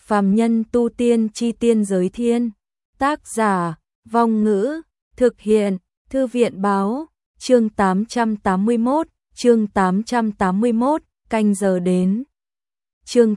Phàm nhân tu tiên chi tiên giới thiên. Tác giả, Vong Ngữ, thực hiện, Thư viện báo, chương 881, canh giờ đến. Chương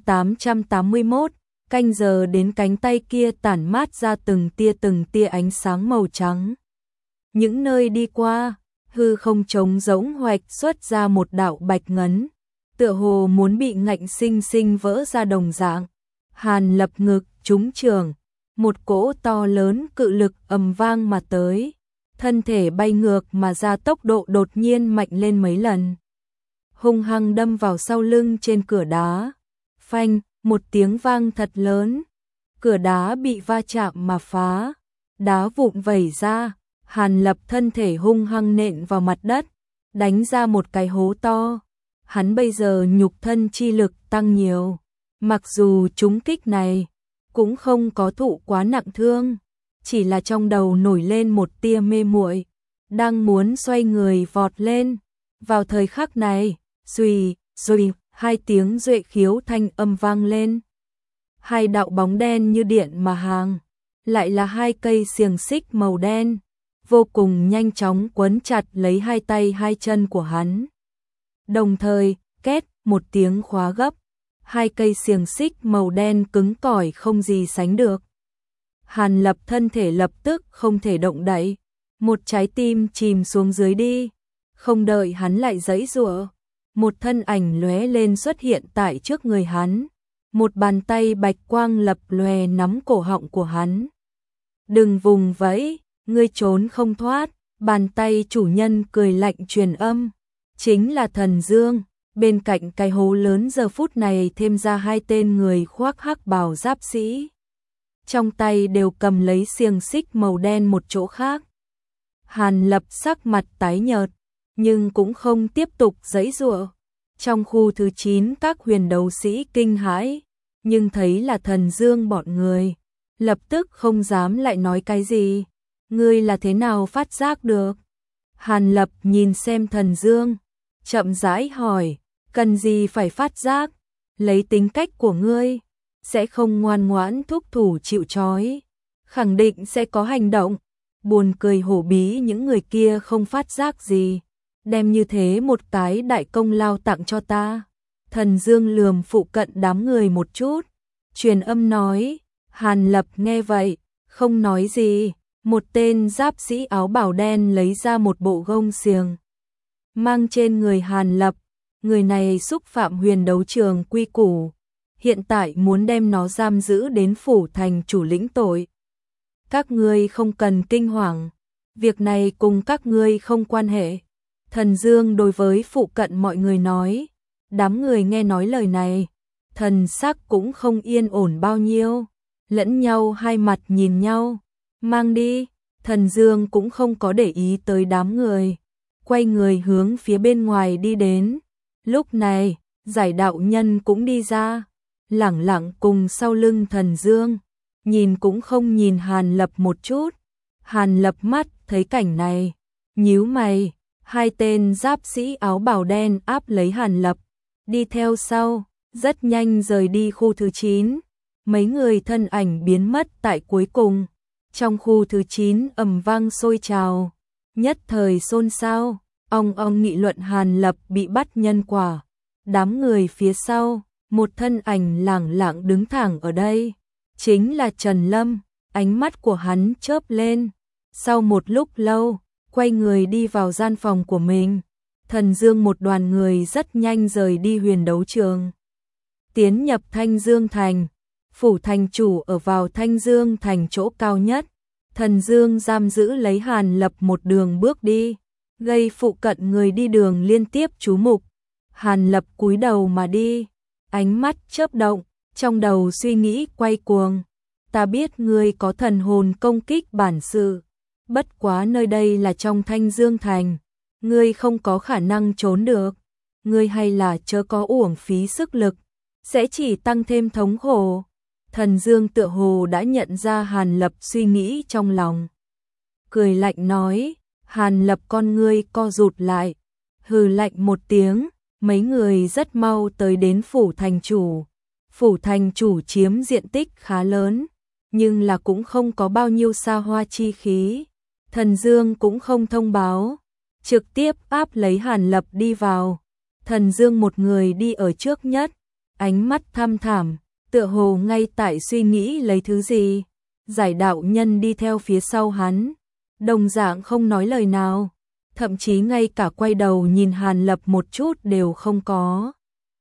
881, canh giờ đến, cánh tay kia tản mát ra từng tia ánh sáng màu trắng. Những nơi đi qua, hư không trống rỗng hoạch xuất ra một đạo bạch ngấn, tựa hồ muốn bị ngạnh sinh sinh vỡ ra đồng dạng. Hàn Lập ngực trúng trường, một cỗ to lớn cự lực ầm vang mà tới, thân thể bay ngược mà ra, tốc độ đột nhiên mạnh lên mấy lần, hung hăng đâm vào sau lưng trên cửa đá. Phanh, một tiếng vang thật lớn, cửa đá bị va chạm mà phá, đá vụn vẩy ra. Hàn Lập thân thể hung hăng nện vào mặt đất, đánh ra một cái hố to. Hắn bây giờ nhục thân chi lực tăng nhiều, mặc dù trúng kích này cũng không có thụ quá nặng thương, chỉ là trong đầu nổi lên một tia mê muội, đang muốn xoay người vọt lên. Vào thời khắc này, xuy, xuy, hai tiếng duệ khiếu thanh âm vang lên. Hai đạo bóng đen như điện mà hàng, lại là hai cây xiềng xích màu đen, vô cùng nhanh chóng quấn chặt lấy hai tay hai chân của hắn. Đồng thời, két, một tiếng khóa gấp, hai cây xiềng xích màu đen cứng cỏi không gì sánh được. Hàn Lập thân thể lập tức không thể động đậy, một trái tim chìm xuống dưới đi. Không đợi hắn lại giãy giụa, một thân ảnh lóe lên xuất hiện tại trước người hắn, một bàn tay bạch quang lập lòe nắm cổ họng của hắn. Đừng vùng vẫy, ngươi trốn không thoát. Bàn tay chủ nhân cười lạnh truyền âm, chính là Thần Dương. Bên cạnh cái hố lớn giờ phút này thêm ra hai tên người khoác hắc bào giáp sĩ, trong tay đều cầm lấy xiềng xích màu đen một chỗ khác. Hàn Lập sắc mặt tái nhợt, nhưng cũng không tiếp tục giãy giụa. Trong khu thứ 9 các huyền đấu sĩ kinh hãi, nhưng thấy là Thần Dương bọn người, lập tức không dám lại nói cái gì. Ngươi là thế nào phát giác được? Hàn Lập nhìn xem Thần Dương, chậm rãi hỏi, cần gì phải phát giác? Lấy tính cách của ngươi, sẽ không ngoan ngoãn thúc thủ chịu trói, khẳng định sẽ có hành động. Buồn cười hổ bí những người kia không phát giác gì, đem như thế một cái đại công lao tặng cho ta. Thần Dương lườm phụ cận đám người một chút, truyền âm nói. Hàn Lập nghe vậy, không nói gì. Một tên giáp sĩ áo bào đen lấy ra một bộ gông xiềng, mang trên người Hàn Lập. Người này xúc phạm huyền đấu trường quy củ, hiện tại muốn đem nó giam giữ đến phủ thành chủ lĩnh tội. Các ngươi không cần kinh hoàng, việc này cùng các ngươi không quan hệ. Thần Dương đối với phụ cận mọi người nói. Đám người nghe nói lời này, thần sắc cũng không yên ổn bao nhiêu, lẫn nhau hai mặt nhìn nhau. Mang đi. Thần Dương cũng không có để ý tới đám người, quay người hướng phía bên ngoài đi đến. Lúc này, Giải đạo nhân cũng đi ra, lẳng lặng cùng sau lưng Thần Dương, nhìn cũng không nhìn Hàn Lập một chút. Hàn Lập mắt thấy cảnh này, nhíu mày. Hai tên giáp sĩ áo bào đen áp lấy Hàn Lập, đi theo sau, rất nhanh rời đi khu thứ 9. Mấy người thân ảnh biến mất tại cuối cùng. Trong khu thứ 9 ầm vang sôi trào, nhất thời xôn xao, ong nghị luận Hàn Lập bị bắt nhân quả. Đám người phía sau, một thân ảnh lẳng lặng đứng thẳng ở đây, chính là Trần Lâm. Ánh mắt của hắn chớp lên, sau một lúc lâu, quay người đi vào gian phòng của mình. Thần Dương một đoàn người rất nhanh rời đi huyền đấu trường, tiến nhập Thanh Dương Thành. Phủ thành chủ ở vào Thanh Dương Thành chỗ cao nhất. Thần Dương giam giữ lấy Hàn Lập một đường bước đi, gây phụ cận người đi đường liên tiếp chú mục. Hàn Lập cúi đầu mà đi, ánh mắt chớp động, trong đầu suy nghĩ quay cuồng. Ta biết ngươi có thần hồn công kích bản sự, bất quá nơi đây là trong Thanh Dương Thành, ngươi không có khả năng trốn được. Ngươi hay là chớ có uổng phí sức lực, sẽ chỉ tăng thêm thống khổ. Thần Dương tựa hồ đã nhận ra Hàn Lập suy nghĩ trong lòng, cười lạnh nói. Hàn Lập con ngươi co rụt lại, hừ lạnh một tiếng. Mấy người rất mau tới đến phủ thành chủ. phủ thành chủ chiếm diện tích khá lớn, nhưng là cũng không có bao nhiêu xa hoa chi khí. Thần Dương cũng không thông báo, trực tiếp áp lấy Hàn Lập đi vào. Thần Dương một người đi ở trước nhất, ánh mắt thăm thẳm, tựa hồ ngay tại suy nghĩ lấy thứ gì. Giải đạo nhân đi theo phía sau hắn, đồng dạng không nói lời nào, thậm chí ngay cả quay đầu nhìn Hàn Lập một chút đều không có.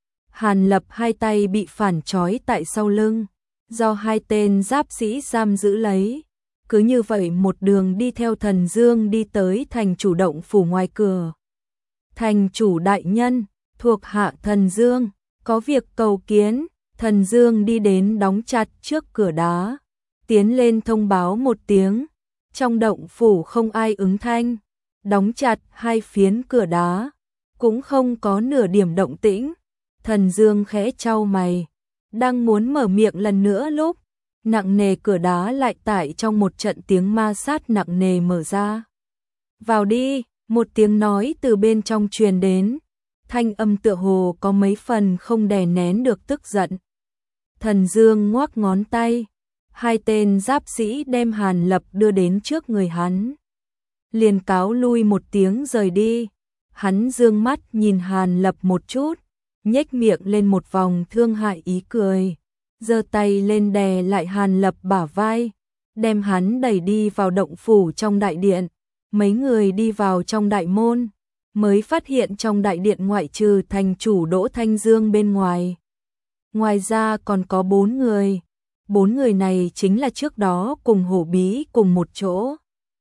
Hàn Lập hai tay bị phản trói tại sau lưng, do hai tên giáp sĩ giam giữ lấy. Cứ như vậy một đường đi theo Thần Dương đi tới thành chủ động phủ ngoài cửa. Thành chủ đại nhân, thuộc hạ Thần Dương, có việc cầu kiến. Thần Dương đi đến đóng chặt trước cửa đá, tiến lên thông báo một tiếng. Trong động phủ không ai ứng thanh, đóng chặt hai phiến cửa đá, cũng không có nửa điểm động tĩnh. Thần Dương khẽ chau mày, đang muốn mở miệng lần nữa lúc nặng nề cửa đá lại tại trong một trận tiếng ma sát nặng nề mở ra. Vào đi, một tiếng nói từ bên trong truyền đến, thanh âm tựa hồ có mấy phần không đè nén được tức giận. Thần Dương ngoắc ngón tay, hai tên giáp sĩ đem Hàn Lập đưa đến trước người hắn. Liền cáo lui một tiếng rời đi. Hắn dương mắt nhìn Hàn Lập một chút, nhếch miệng lên một vòng thương hại ý cười, giơ tay lên đè lại Hàn Lập bả vai, đem hắn đẩy đi vào động phủ trong đại điện. Mấy người đi vào trong đại môn, mới phát hiện trong đại điện ngoại trừ thành chủ Đỗ Thanh Dương bên ngoài. Ngoài ra còn có 4 người. 4 người này chính là trước đó cùng Hổ Bí cùng một chỗ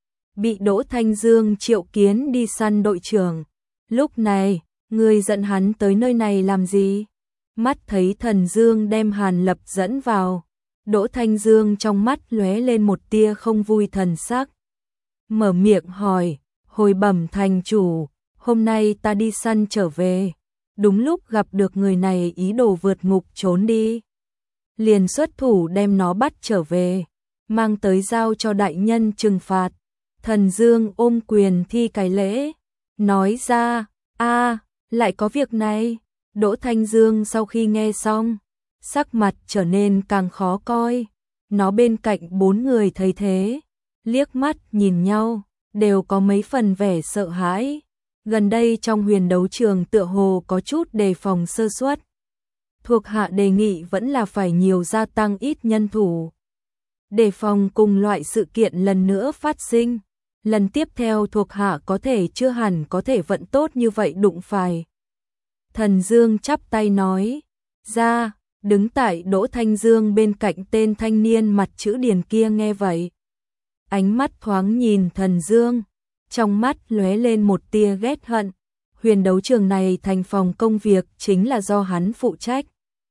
bị Đỗ Thanh Dương triệu kiến đi săn đội trưởng. Lúc này, người dẫn hắn tới nơi này làm gì? Mắt thấy Thần Dương đem Hàn Lập dẫn vào, Đỗ Thanh Dương trong mắt lóe lên một tia không vui thần sắc. Mở miệng hỏi, hồi bẩm thành chủ, hôm nay ta đi săn trở về, đúng lúc gặp được người này ý đồ vượt ngục trốn đi. Liền xuất thủ đem nó bắt trở về, mang tới giao cho đại nhân trừng phạt. Thần Dương ôm quyền thi cái lễ, nói ra, lại có việc này. Đỗ Thanh Dương sau khi nghe xong, sắc mặt trở nên càng khó coi. Nó bên cạnh 4 người thấy thế, liếc mắt nhìn nhau, đều có mấy phần vẻ sợ hãi. Gần đây trong huyền đấu trường tựa hồ có chút đề phòng sơ suất. Thuộc hạ đề nghị vẫn là phải nhiều gia tăng ít nhân thủ, đề phòng cùng loại sự kiện lần nữa phát sinh. Lần tiếp theo thuộc hạ có thể chưa hẳn có thể vận tốt như vậy đụng phải. Thần Dương chắp tay nói ra, đứng tại Đỗ Thanh Dương bên cạnh tên thanh niên mặt chữ điền kia nghe vậy. Ánh mắt thoáng nhìn Thần Dương, trong mắt lóe lên một tia ghét hận. Huyền đấu trường này thành phòng công việc chính là do hắn phụ trách.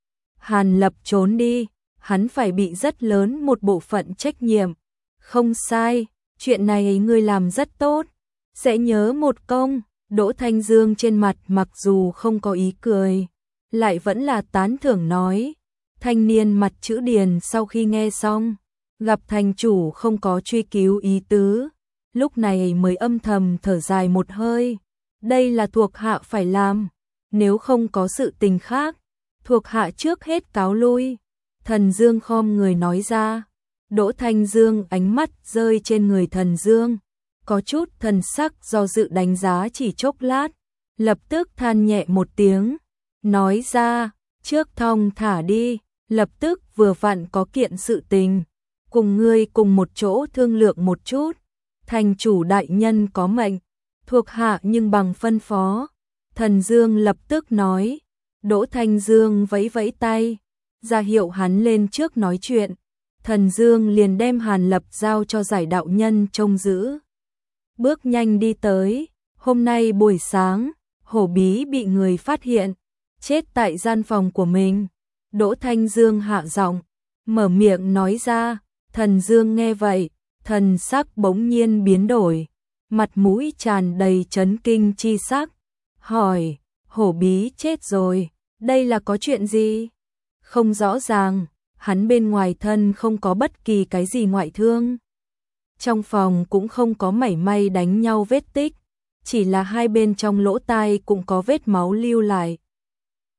Hàn Lập trốn đi, hắn phải bị rất lớn một bộ phận trách nhiệm. Không sai, chuyện này ngươi làm rất tốt, sẽ nhớ một công. Đỗ Thanh Dương trên mặt mặc dù không có ý cười, lại vẫn là tán thưởng nói. Thanh niên mặt chữ điền sau khi nghe xong, gặp thành chủ không có truy cứu ý tứ, lúc này mới âm thầm thở dài một hơi. Đây là thuộc hạ phải làm, nếu không có sự tình khác, thuộc hạ trước hết cáo lui. Thần Dương khom người nói ra. Đỗ Thanh Dương ánh mắt rơi trên người Thần Dương, có chút thần sắc do dự đánh giá chỉ chốc lát, lập tức than nhẹ một tiếng, nói ra, trước thong thả đi, lập tức vừa vặn có kiện sự tình, cùng ngươi cùng một chỗ thương lượng một chút. Thành chủ đại nhân có mệnh, thuộc hạ nhưng bằng phân phó. Thần Dương lập tức nói. Đỗ Thanh Dương vẫy vẫy tay, ra hiệu hắn lên trước nói chuyện. Thần Dương liền đem Hàn Lập giao cho giải đạo nhân trông giữ. Bước nhanh đi tới, hôm nay buổi sáng, Hổ Bí bị người phát hiện, chết tại gian phòng của mình. Đỗ Thanh Dương hạ giọng, mở miệng nói ra. Thần Dương nghe vậy, thần sắc bỗng nhiên biến đổi, mặt mũi tràn đầy chấn kinh chi sắc, hỏi, Hổ Bí chết rồi, đây là có chuyện gì? Không rõ ràng, hắn bên ngoài thân không có bất kỳ cái gì ngoại thương. Trong phòng cũng không có mảy may đánh nhau vết tích, chỉ là hai bên trong lỗ tai cũng có vết máu lưu lại.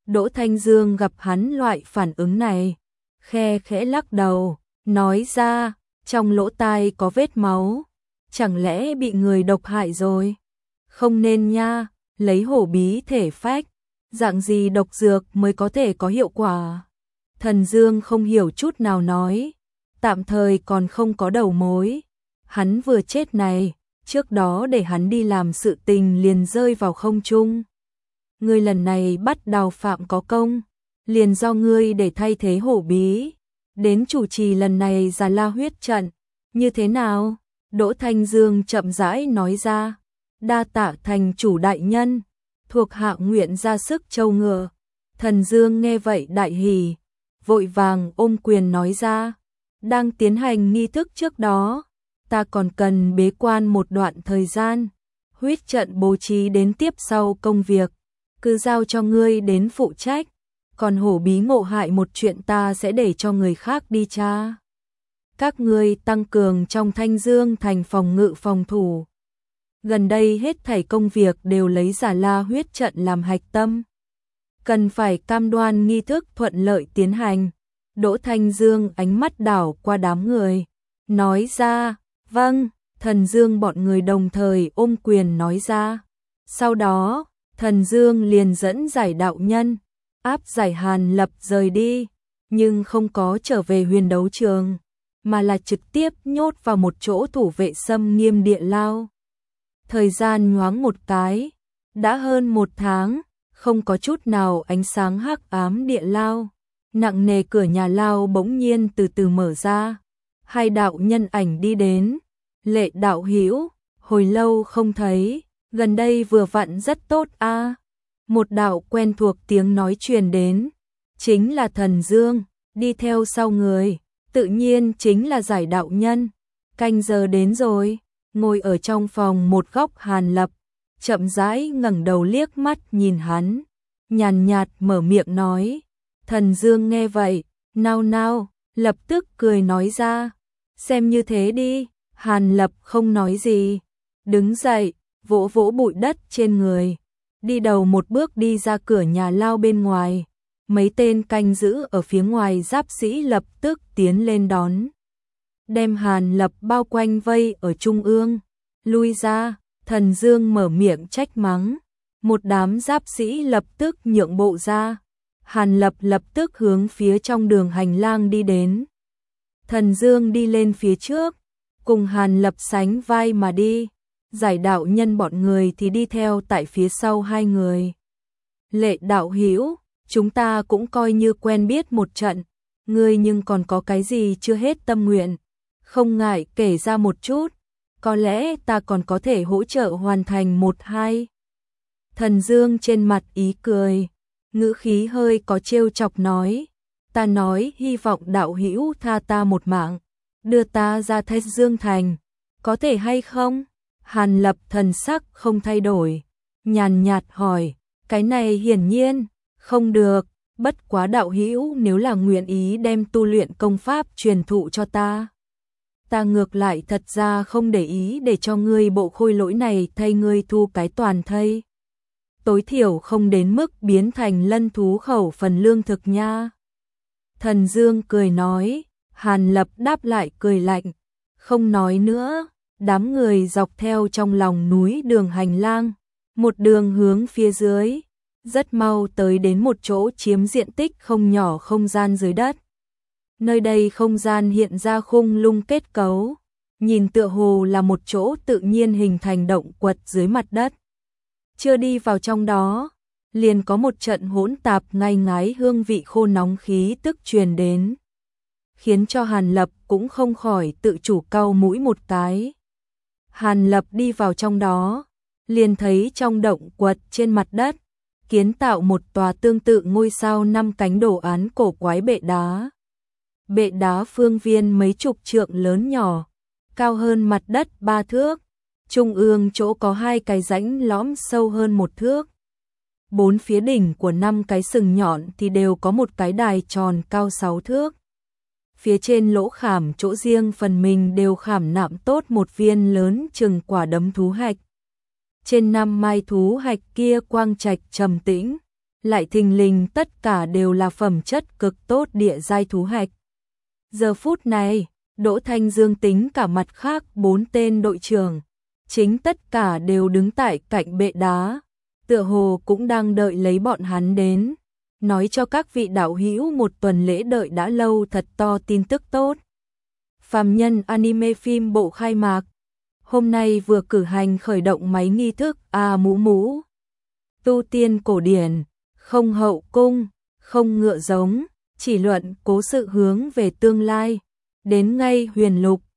Đỗ Thanh Dương gặp hắn loại phản ứng này, khe khẽ lắc đầu, nói ra, trong lỗ tai có vết máu, chẳng lẽ bị người độc hại rồi? Không nên nha, lấy hổ bí thể phách, dạng gì độc dược mới có thể có hiệu quả? Thần Dương không hiểu chút nào nói, tạm thời còn không có đầu mối. Hắn vừa chết này, trước đó để hắn đi làm sự tình liền rơi vào không trung. Ngươi lần này bắt Đào Phạm có công, liền do ngươi để thay thế hổ bí, đến chủ trì lần này Già La huyết trận, như thế nào? Đỗ Thanh Dương chậm rãi nói ra, đa tạ thành chủ đại nhân, thuộc hạ nguyện ra sức trâu ngựa. Thần Dương nghe vậy đại hỉ, vội vàng ôm quyền nói ra, đang tiến hành nghi thức trước đó, ta còn cần bế quan một đoạn thời gian, huyết trận bố trí đến tiếp sau công việc, cứ giao cho ngươi đến phụ trách, còn hổ bí ngộ hại một chuyện ta sẽ để cho người khác đi tra. Các ngươi tăng cường trong Thanh Dương thành phòng ngự phòng thủ. Gần đây hết thảy công việc đều lấy Già La huyết trận làm hạch tâm. Cần phải cam đoan nghi thức thuận lợi tiến hành. Đỗ Thanh Dương ánh mắt đảo qua đám người, nói ra, vâng, Thần Dương bọn người đồng thời ôm quyền nói ra. Sau đó, Thần Dương liền dẫn giải đạo nhân, áp giải Hàn Lập rời đi, nhưng không có trở về huyền đấu trường, mà là trực tiếp nhốt vào một chỗ thủ vệ xâm nghiêm địa lao. Thời gian nhoáng một cái, đã hơn 1 tháng, không có chút nào ánh sáng hắc ám địa lao. Nặng nề cửa nhà lao bỗng nhiên từ từ mở ra. Hai đạo nhân ảnh đi đến. Lệ đạo hữu, hồi lâu không thấy, gần đây vừa vặn rất tốt a. Một đạo quen thuộc tiếng nói truyền đến, chính là Thần Dương, đi theo sau người, tự nhiên chính là giải đạo nhân. Canh giờ đến rồi, ngồi ở trong phòng một góc Hàn Lập, chậm rãi ngẩng đầu liếc mắt nhìn hắn, nhàn nhạt mở miệng nói. Thần Dương nghe vậy, nao nao, lập tức cười nói ra, xem như thế đi. Hàn Lập không nói gì, đứng dậy, vỗ vỗ bụi đất trên người, đi đầu một bước đi ra cửa nhà lao bên ngoài. Mấy tên canh giữ ở phía ngoài giáp sĩ lập tức tiến lên đón, đem Hàn Lập bao quanh vây ở trung ương. Lui ra, Thần Dương mở miệng trách mắng, một đám giáp sĩ lập tức nhượng bộ ra. Hàn Lập lập tức hướng phía trong đường hành lang đi đến. Thần Dương đi lên phía trước, cùng Hàn Lập sánh vai mà đi. Giải đạo nhân bọn người thì đi theo tại phía sau hai người. Lệ đạo hữu, chúng ta cũng coi như quen biết một trận, ngươi nhưng còn có cái gì chưa hết tâm nguyện, không ngại kể ra một chút, có lẽ ta còn có thể hỗ trợ hoàn thành một hai. Thần Dương trên mặt ý cười, ngữ khí hơi có trêu chọc nói, ta nói hy vọng đạo hữu tha ta một mạng, đưa ta ra Thanh Dương thành, có thể hay không? Hàn Lập thần sắc không thay đổi, nhàn nhạt hỏi, cái này hiển nhiên không được, bất quá đạo hữu nếu là nguyện ý đem tu luyện công pháp truyền thụ cho ta ngược lại thật ra không để ý để cho ngươi bộ khôi lỗi này thay ngươi thu cái toàn thây, tối thiểu không đến mức biến thành lân thú khẩu phần lương thực nha. Thần Dương cười nói. Hàn Lập đáp lại cười lạnh, không nói nữa. Đám người dọc theo trong lòng núi đường hành lang, một đường hướng phía dưới, rất mau tới đến một chỗ chiếm diện tích không nhỏ không gian dưới đất. Nơi đây không gian hiện ra khung lung kết cấu, nhìn tựa hồ là một chỗ tự nhiên hình thành động quật dưới mặt đất. Chưa đi vào trong đó, liền có một trận hỗn tạp ngai ngái hương vị khô nóng khí tức truyền đến, khiến cho Hàn Lập cũng không khỏi tự chủ cau mũi một cái. Hàn Lập đi vào trong đó, liền thấy trong động quật trên mặt đất, kiến tạo một tòa tương tự ngôi sao 5 cánh đồ án cổ quái bệ đá. Bệ đá phương viên mấy chục trượng lớn nhỏ, cao hơn mặt đất 3 thước, trung ương chỗ có 2 cái rãnh lõm sâu hơn 1 thước. 4 phía đỉnh của 5 cái sừng nhọn thì đều có một cái đài tròn cao 6 thước. Phía trên lỗ khảm chỗ riêng phần mình đều khảm nạm tốt một viên lớn chừng quả đấm thú hạch. Trên 5 mai thú hạch kia quang trạch trầm tĩnh, lại thình lình tất cả đều là phẩm chất cực tốt địa giai thú hạch. Giờ phút này, Đỗ Thanh Dương tính cả mặt khác 4 tên đội trưởng, chính tất cả đều đứng tại cạnh bệ đá, tựa hồ cũng đang đợi lấy bọn hắn đến, nói cho các vị đạo hữu một tuần lễ đợi đã lâu thật to tin tức tốt. Phàm Nhân anime phim bộ khai mạc, hôm nay vừa cử hành khởi động máy nghi thức mũ mũ. Tu tiên cổ điển, không hậu cung, không ngựa giống, chỉ luận cố sự hướng về tương lai, đến ngay huyền lục,